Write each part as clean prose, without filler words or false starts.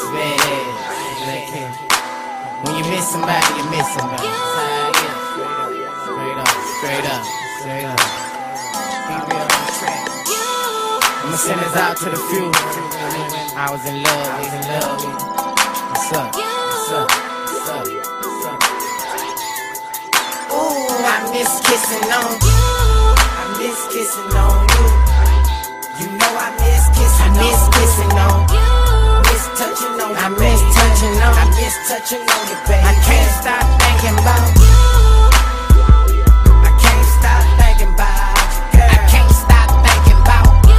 badass. When you miss somebody, you miss somebody. Straight up. Be real on the track. I'ma send this out to the few. I was in love. What's up? Ooh, I miss kissing on you. I miss kissing on you. You know I miss kissing on you. Miss touching on you. I miss touching on you, baby. I can't stop thinking about you. I can't stop thinking about you, girl. I can't stop thinking about you.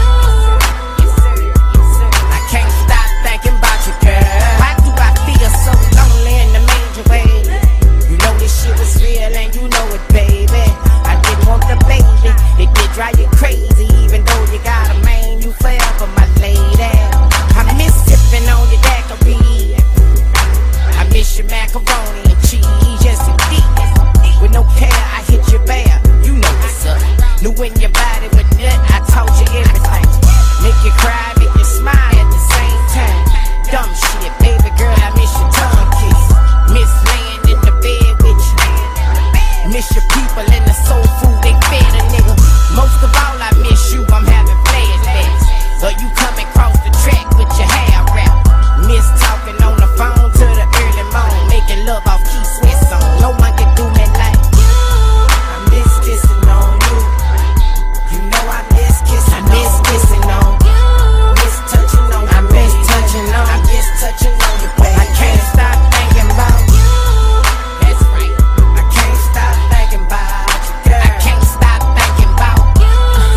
I can't stop thinking about you, girl. Why do I feel so lonely in the major way? You know this shit was real and you know it, baby. I didn't want the baby. It did drive you crazy, even though you got a man. You forever my lady. I miss sipping on your daiquiri. I miss your macaroni and cheese, yes indeed. With no care, I hit you bare. You know what's up. Knew when your body was nut, I told you everything. Make you cry, make you smile at the same time. Dumb shit, baby girl, I miss your tongue kiss. Miss laying in the bed with you. Miss your people and the soul food they fed a nigga. Most of all, I miss you, I'm having flashbacks. Or you coming across the track with your hair wrapped. Miss talking on the phone to the early morning, making love off Key Sweat song. No one can do me like you. I miss kissing on you. You know I miss kissing on you. Miss touching on you. I miss touching on you, baby. I can't stop thinking about you. That's right. I can't stop thinking about you, girl. I can't stop thinking about you.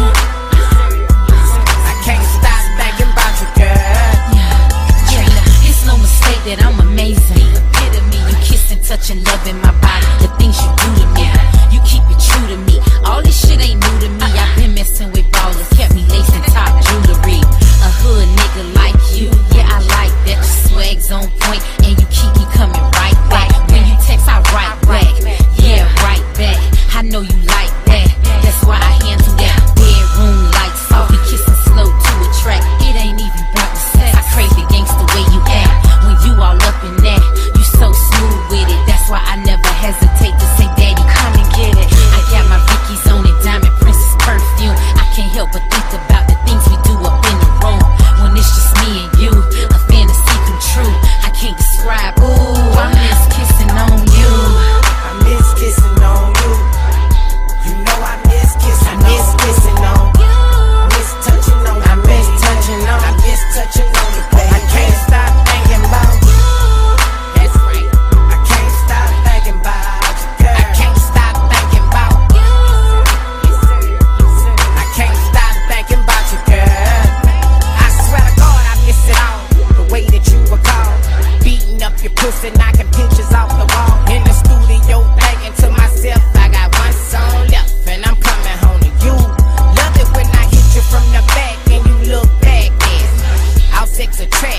I can't stop thinking about you, girl. Yeah, it's no mistake that I'm amazing. Epitome, you kissing, touching, loving my body. The things you do to me, you keep it true to me. All this shit ain't new to me. I've been messing with ballers, kept me lacing top jewelry. A hood nigga like you, yeah, I like that. Your swag's on point, and you keep me coming right back. When you text, I write back. Yeah, right back. I know you like that. That's why I handle that. Bedroom lights, softly kissing slow to a track. It ain't even about the sex. I crave the gangsta way you act. When you all up in that, you so smooth with it. That's why I never hesitate to say, Daddy, come and get it. I got my Vicky's on it, Diamond Princess perfume. I can't help but think about the things we do up in the room. When it's just me and you, a fantasy come true. I can't describe. Ooh, I miss kissing on you. I miss kissing on you. You know I miss kissing on you. Miss touching on you. I miss touching on you, baby. I can't stop thinking about you. That's right. I can't stop thinking about you, girl. I can't stop thinking about you. I can't stop thinking about you, girl. I swear to God, I miss it all. The way that you were called, beating up your pussy, knocking pictures off the wall. In the studio, thinking to myself, I got one song left, and I'm coming home to you. Love it when I hit you from the back and you look back at me. I'll sex a track